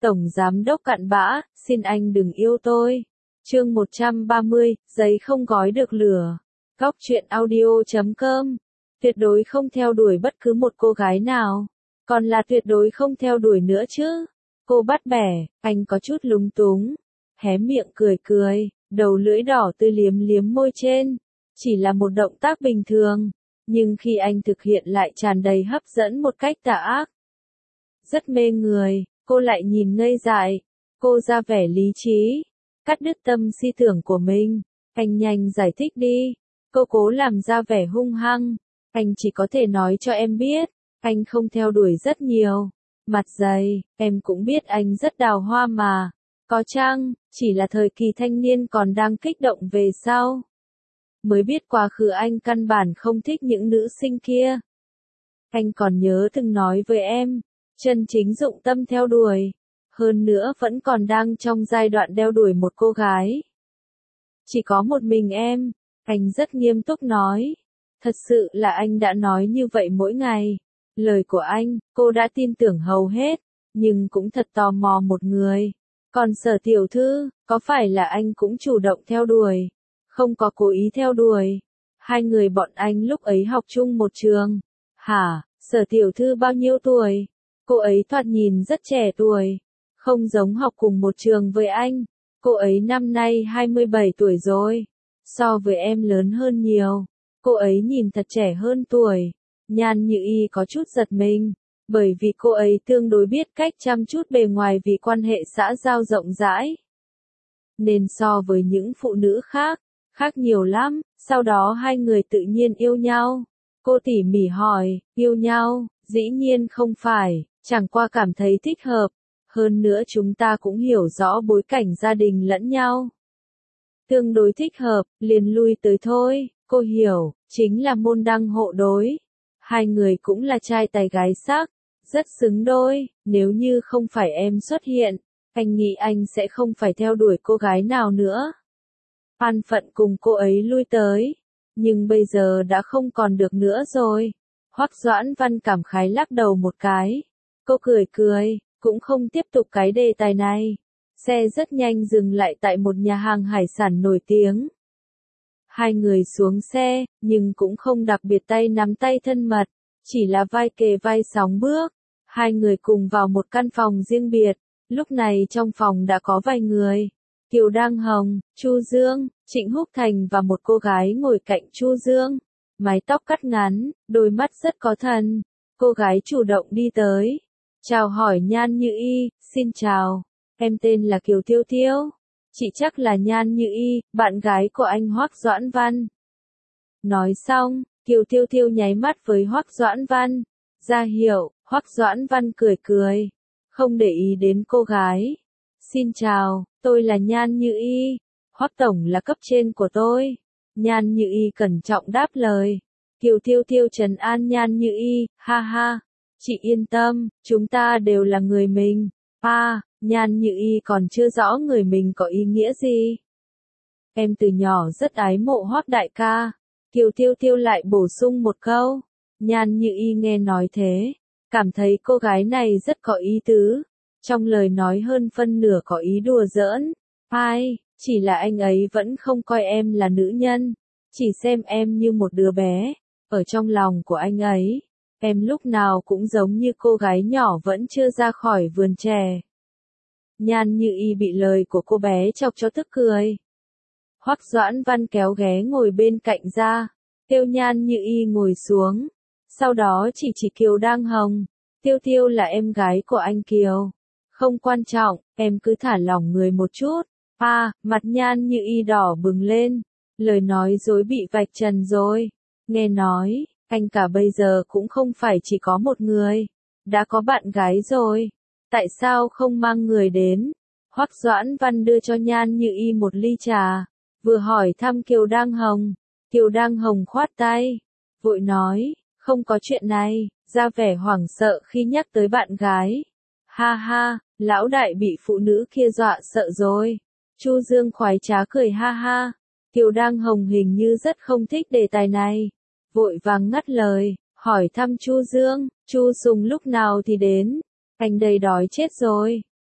Tổng giám đốc cặn bã, xin anh đừng yêu tôi. Chương 130, giấy không gói được lửa. Góc truyện audio.com. Tuyệt đối không theo đuổi bất cứ một cô gái nào. Còn là tuyệt đối không theo đuổi nữa chứ. Cô bắt bẻ, anh có chút lúng túng. Hé miệng cười cười, đầu lưỡi đỏ tươi liếm liếm môi trên. Chỉ là một động tác bình thường. Nhưng khi anh thực hiện lại tràn đầy hấp dẫn một cách tà ác. Rất mê người, cô lại nhìn ngây dại. Cô ra vẻ lý trí. Cắt đứt tâm si tưởng của mình. Anh nhanh giải thích đi. Cô cố làm ra vẻ hung hăng. Anh chỉ có thể nói cho em biết. Anh không theo đuổi rất nhiều. Mặt dày, em cũng biết anh rất đào hoa mà. Có chăng, chỉ là thời kỳ thanh niên còn đang kích động về sau. Mới biết quá khứ anh căn bản không thích những nữ sinh kia. Anh còn nhớ từng nói với em, chân chính dụng tâm theo đuổi. Hơn nữa vẫn còn đang trong giai đoạn đeo đuổi một cô gái. Chỉ có một mình em, anh rất nghiêm túc nói. Thật sự là anh đã nói như vậy mỗi ngày. Lời của anh, cô đã tin tưởng hầu hết, nhưng cũng thật tò mò một người. Còn Sở tiểu thư, có phải là anh cũng chủ động theo đuổi? Không có cố ý theo đuổi. Hai người bọn anh lúc ấy học chung một trường. Hả, Sở tiểu thư bao nhiêu tuổi? Cô ấy thoạt nhìn rất trẻ tuổi. Không giống học cùng một trường với anh. Cô ấy năm nay 27 tuổi rồi. So với em lớn hơn nhiều. Cô ấy nhìn thật trẻ hơn tuổi. Nhan Như Y có chút giật mình. Bởi vì cô ấy tương đối biết cách chăm chút bề ngoài vì quan hệ xã giao rộng rãi. Nên so với những phụ nữ khác, khác nhiều lắm. Sau đó hai người tự nhiên yêu nhau. Cô tỉ mỉ hỏi, yêu nhau, dĩ nhiên không phải, chẳng qua cảm thấy thích hợp. Hơn nữa chúng ta cũng hiểu rõ bối cảnh gia đình lẫn nhau. Tương đối thích hợp, liền lui tới thôi, cô hiểu, chính là môn đăng hộ đối. Hai người cũng là trai tài gái sắc, rất xứng đôi, nếu như không phải em xuất hiện, anh nghĩ anh sẽ không phải theo đuổi cô gái nào nữa. An phận cùng cô ấy lui tới, nhưng bây giờ đã không còn được nữa rồi. Hoắc Doãn Văn cảm khái lắc đầu một cái. Cô cười cười, cũng không tiếp tục cái đề tài này. Xe rất nhanh dừng lại tại một nhà hàng hải sản nổi tiếng. Hai người xuống xe, nhưng cũng không đặc biệt tay nắm tay thân mật, chỉ là vai kề vai sóng bước. Hai người cùng vào một căn phòng riêng biệt, lúc này trong phòng đã có vài người. Kiều Đăng Hồng, Chu Dương, Trịnh Húc Thành và một cô gái ngồi cạnh Chu Dương. Mái tóc cắt ngắn, đôi mắt rất có thần. Cô gái chủ động đi tới. Chào hỏi Nhan Như Y, xin chào. Em tên là Kiều Tiêu Tiêu. Chị chắc là Nhan Như Y, bạn gái của anh Hoắc Doãn Văn. Nói xong, Kiều Tiêu Tiêu nháy mắt với Hoắc Doãn Văn. Ra hiệu, Hoắc Doãn Văn cười cười. Không để ý đến cô gái. Xin chào, tôi là Nhan Như Y. Hoắc tổng là cấp trên của tôi. Nhan Như Y cẩn trọng đáp lời. Kiều Tiêu Tiêu trấn an Nhan Như Y, ha ha. Chị yên tâm, chúng ta đều là người mình. Nhan Như Y còn chưa rõ người mình có ý nghĩa gì. Em từ nhỏ rất ái mộ Hoắc đại ca. Kiều Tiêu Tiêu lại bổ sung một câu. Nhan Như Y nghe nói thế, cảm thấy cô gái này rất có ý tứ. Trong lời nói hơn phân nửa có ý đùa giỡn. Chỉ là anh ấy vẫn không coi em là nữ nhân. Chỉ xem em như một đứa bé. Ở trong lòng của anh ấy, em lúc nào cũng giống như cô gái nhỏ vẫn chưa ra khỏi vườn chè. Nhan Như Y bị lời của cô bé chọc cho tức cười. Hoắc Doãn Văn kéo ghế ngồi bên cạnh ra, kêu Nhan Như Y ngồi xuống. Sau đó chỉ Kiều Đăng Hồng. Tiêu Tiêu là em gái của anh Kiều. Không quan trọng, em cứ thả lỏng người một chút. Mặt Nhan Như Y đỏ bừng lên. Lời nói dối bị vạch trần rồi. Nghe nói, anh cả bây giờ cũng không phải chỉ có một người. Đã có bạn gái rồi. Tại sao không mang người đến? Hoắc Doãn Văn đưa cho Nhan Như Y một ly trà. Vừa hỏi thăm Kiều Đăng Hồng. Kiều Đăng Hồng khoát tay. Vội nói, không có chuyện này. Ra vẻ hoảng sợ khi nhắc tới bạn gái. Ha ha, lão đại bị phụ nữ kia dọa sợ rồi. Chu Dương khoái trá cười ha ha. Kiều Đăng Hồng hình như rất không thích đề tài này. Vội vàng ngắt lời, hỏi thăm Chu Dương. Chu Sùng lúc nào thì đến? Anh đây đói chết rồi.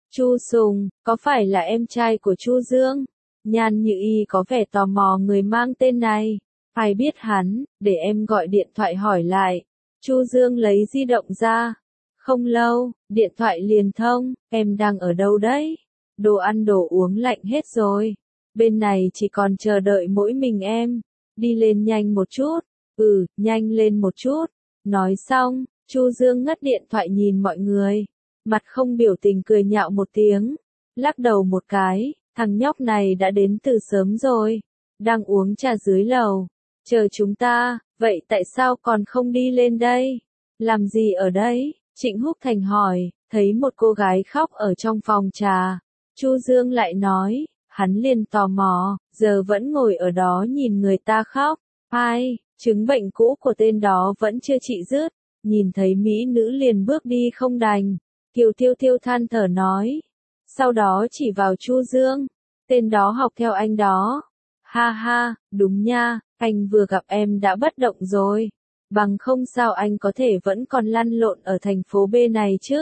Chu Sùng, có phải là em trai của Chu Dương? Nhan Như Y có vẻ tò mò người mang tên này. Ai biết hắn, để em gọi điện thoại hỏi lại. Chu Dương lấy di động ra. Không lâu, điện thoại liền thông, em đang ở đâu đấy? Đồ ăn đồ uống lạnh hết rồi. Bên này chỉ còn chờ đợi mỗi mình em. Đi lên nhanh một chút. Nhanh lên một chút. Nói xong, Chu Dương ngắt điện thoại nhìn mọi người. Mặt không biểu tình cười nhạo một tiếng. Lắc đầu một cái, thằng nhóc này đã đến từ sớm rồi. Đang uống trà dưới lầu. Chờ chúng ta, vậy tại sao còn không đi lên đây? Làm gì ở đây? Trịnh Húc Thành hỏi, thấy một cô gái khóc ở trong phòng trà. Chu Dương lại nói, hắn liền tò mò, giờ vẫn ngồi ở đó nhìn người ta khóc. Ai, chứng bệnh cũ của tên đó vẫn chưa trị dứt. Nhìn thấy mỹ nữ liền bước đi không đành. Kiều Tiêu Tiêu than thở nói. Sau đó chỉ vào Chu Dương. Tên đó học theo anh đó. Ha ha, đúng nha, anh vừa gặp em đã bất động rồi. Bằng không sao anh có thể vẫn còn lăn lộn ở thành phố B này chứ?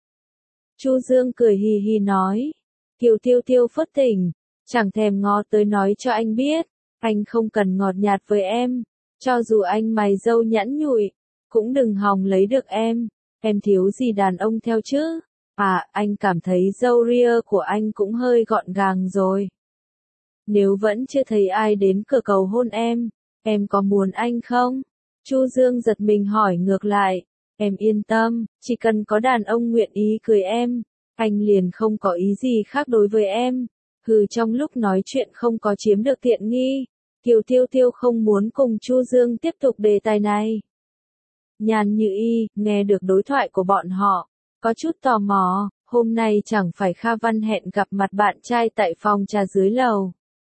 Chu Dương cười hì hì nói. Kiều Tiêu Tiêu phớt tỉnh, chẳng thèm ngó tới nói cho anh biết. Anh không cần ngọt nhạt với em. Cho dù anh mày râu nhẵn nhụi, cũng đừng hòng lấy được em. Em thiếu gì đàn ông theo chứ? À, anh cảm thấy râu ria của anh cũng hơi gọn gàng rồi. Nếu vẫn chưa thấy ai đến cửa cầu hôn em có muốn anh không? Chu Dương giật mình hỏi ngược lại. Em yên tâm, chỉ cần có đàn ông nguyện ý cưới em, anh liền không có ý gì khác đối với em. Trong lúc nói chuyện không có chiếm được tiện nghi, Kiều Tiêu Tiêu không muốn cùng Chu Dương tiếp tục đề tài này. Nhan Như Y, nghe được đối thoại của bọn họ, có chút tò mò, hôm nay chẳng phải Kha Văn hẹn gặp mặt bạn trai tại phòng trà dưới lầu.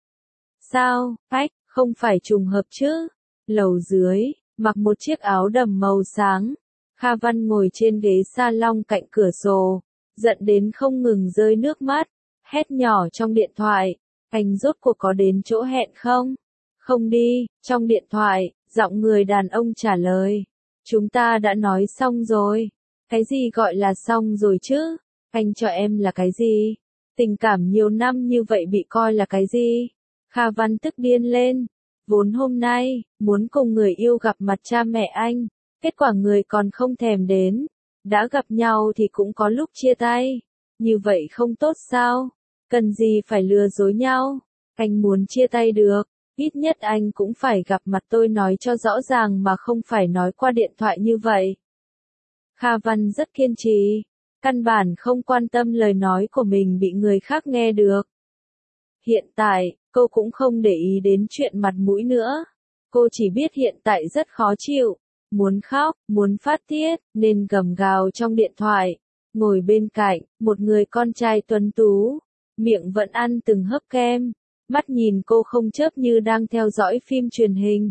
Sao, không phải trùng hợp chứ? Lầu dưới, mặc một chiếc áo đầm màu sáng. Kha Văn ngồi trên ghế salon cạnh cửa sổ, giận đến không ngừng rơi nước mắt, hét nhỏ trong điện thoại. Anh rốt cuộc có đến chỗ hẹn không? Không đi, trong điện thoại, giọng người đàn ông trả lời. Chúng ta đã nói xong rồi. Cái gì gọi là xong rồi chứ? Anh cho em là cái gì? Tình cảm nhiều năm như vậy bị coi là cái gì? Kha Văn tức điên lên. Vốn hôm nay, muốn cùng người yêu gặp mặt cha mẹ anh. Kết quả người còn không thèm đến. Đã gặp nhau thì cũng có lúc chia tay. Như vậy không tốt sao? Cần gì phải lừa dối nhau? Anh muốn chia tay được. Ít nhất anh cũng phải gặp mặt tôi nói cho rõ ràng mà không phải nói qua điện thoại như vậy. Kha Văn rất kiên trì. Căn bản không quan tâm lời nói của mình bị người khác nghe được. Hiện tại, cô cũng không để ý đến chuyện mặt mũi nữa. Cô chỉ biết hiện tại rất khó chịu. Muốn khóc, muốn phát tiết, nên gầm gào trong điện thoại. Ngồi bên cạnh, một người con trai tuấn tú. Miệng vẫn ăn từng hớp kem. Mắt nhìn cô không chớp như đang theo dõi phim truyền hình.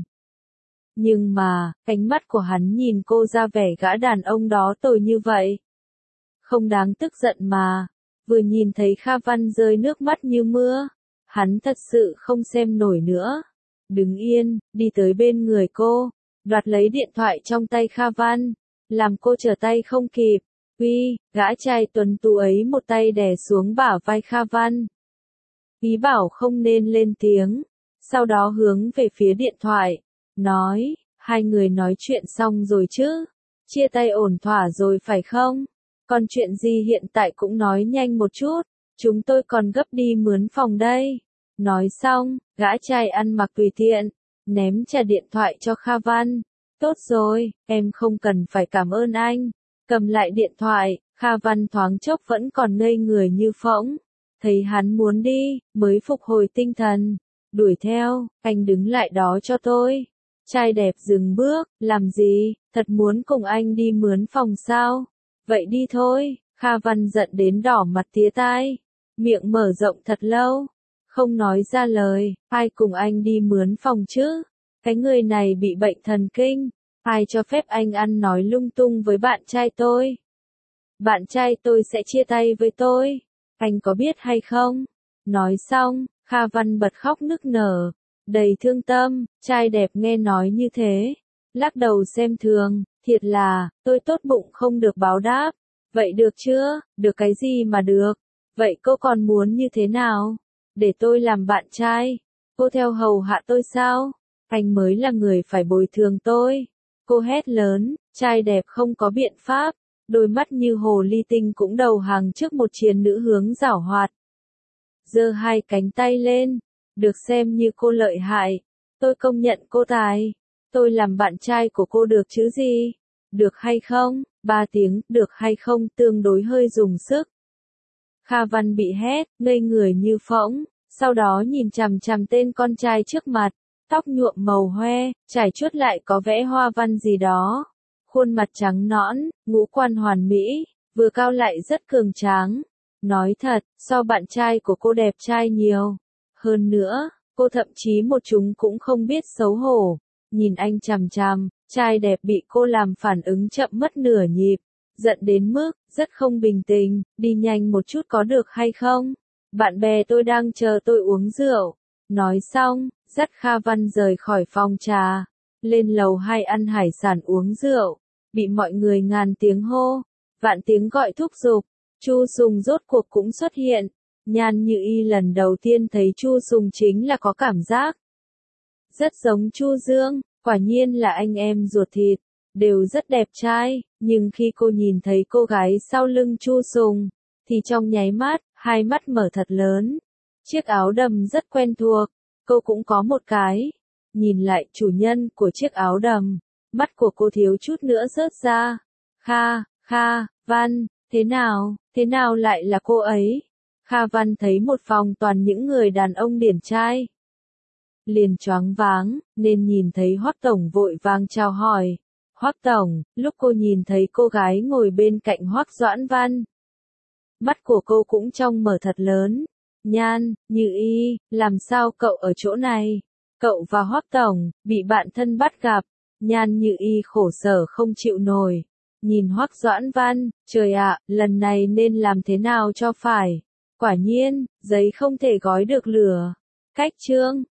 Nhưng mà, ánh mắt của hắn nhìn cô ra vẻ gã đàn ông đó tồi như vậy. Không đáng tức giận mà. Vừa nhìn thấy Kha Văn rơi nước mắt như mưa. Hắn thật sự không xem nổi nữa. Đứng yên, đi tới bên người cô. Đoạt lấy điện thoại trong tay Kha Văn. Làm cô trở tay không kịp. Gã trai tuấn tú ấy một tay đè xuống bả vai Kha Văn. Ý bảo không nên lên tiếng. Sau đó hướng về phía điện thoại. Nói, hai người nói chuyện xong rồi chứ. Chia tay ổn thỏa rồi phải không? Còn chuyện gì hiện tại cũng nói nhanh một chút. Chúng tôi còn gấp đi mướn phòng đây. Nói xong, gã trai ăn mặc tùy tiện. Ném trả điện thoại cho Kha Văn. Tốt rồi, em không cần phải cảm ơn anh. Cầm lại điện thoại, Kha Văn thoáng chốc vẫn còn ngây người như phỗng. Thấy hắn muốn đi, mới phục hồi tinh thần. Đuổi theo, anh đứng lại đó cho tôi. Trai đẹp dừng bước, làm gì, thật muốn cùng anh đi mướn phòng sao? Vậy đi thôi, Kha Văn giận đến đỏ mặt tía tai. Miệng mở rộng thật lâu. Không nói ra lời, ai cùng anh đi mướn phòng chứ? Cái người này bị bệnh thần kinh. Ai cho phép anh ăn nói lung tung với bạn trai tôi? Bạn trai tôi sẽ chia tay với tôi. Anh có biết hay không? Nói xong, Kha Văn bật khóc nức nở. Đầy thương tâm, trai đẹp nghe nói như thế. Lắc đầu xem thường, thiệt là, tôi tốt bụng không được báo đáp. Vậy được chưa? Được cái gì mà được? Vậy cô còn muốn như thế nào? Để tôi làm bạn trai? Cô theo hầu hạ tôi sao? Anh mới là người phải bồi thường tôi. Cô hét lớn, trai đẹp không có biện pháp. Đôi mắt như hồ ly tinh cũng đầu hàng trước một chiến nữ hướng giảo hoạt. Giơ hai cánh tay lên, được xem như cô lợi hại. Tôi công nhận cô tài. Tôi làm bạn trai của cô được chứ gì? Được hay không? 3 tiếng, được hay không tương đối hơi dùng sức. Kha Văn bị hét, ngây người như phỗng, sau đó nhìn chằm chằm tên con trai trước mặt, tóc nhuộm màu hoe, trải chuốt lại có vẽ hoa văn gì đó. Khuôn mặt trắng nõn, ngũ quan hoàn mỹ, vừa cao lại rất cường tráng. Nói thật, so bạn trai của cô đẹp trai nhiều. Hơn nữa, cô thậm chí một chúng cũng không biết xấu hổ. Nhìn anh chằm chằm, trai đẹp bị cô làm phản ứng chậm mất nửa nhịp. Giận đến mức, rất không bình tĩnh, đi nhanh một chút có được hay không? Bạn bè tôi đang chờ tôi uống rượu. Nói xong, dắt Kha Văn rời khỏi phòng trà. Lên lầu 2 ăn hải sản uống rượu. Bị mọi người ngàn tiếng hô, vạn tiếng gọi thúc giục. Chu Sùng rốt cuộc cũng xuất hiện. Nhan Như Y lần đầu tiên thấy Chu Sùng chính là có cảm giác rất giống Chu Dương, quả nhiên là anh em ruột thịt, đều rất đẹp trai, nhưng khi cô nhìn thấy cô gái sau lưng Chu Sùng, thì trong nháy mắt, hai mắt mở thật lớn. Chiếc áo đầm rất quen thuộc, cô cũng có một cái. Nhìn lại chủ nhân của chiếc áo đầm, mắt của cô thiếu chút nữa rớt ra. Kha Văn, thế nào lại là cô ấy? Kha Văn thấy một phòng toàn những người đàn ông điển trai. Liền choáng váng, nên nhìn thấy Hoắc Tổng vội vàng chào hỏi. Hoắc Tổng, lúc cô nhìn thấy cô gái ngồi bên cạnh Hoắc Doãn Văn. Mắt của cô cũng trong mở thật lớn. Nhan, Như Y, làm sao cậu ở chỗ này? Cậu và Hoắc Tổng, bị bạn thân bắt gặp. Nhan Như Y khổ sở không chịu nổi. Nhìn Hoắc Doãn Văn, trời ạ, lần này nên làm thế nào cho phải? Quả nhiên, giấy không thể gói được lửa. Cách chương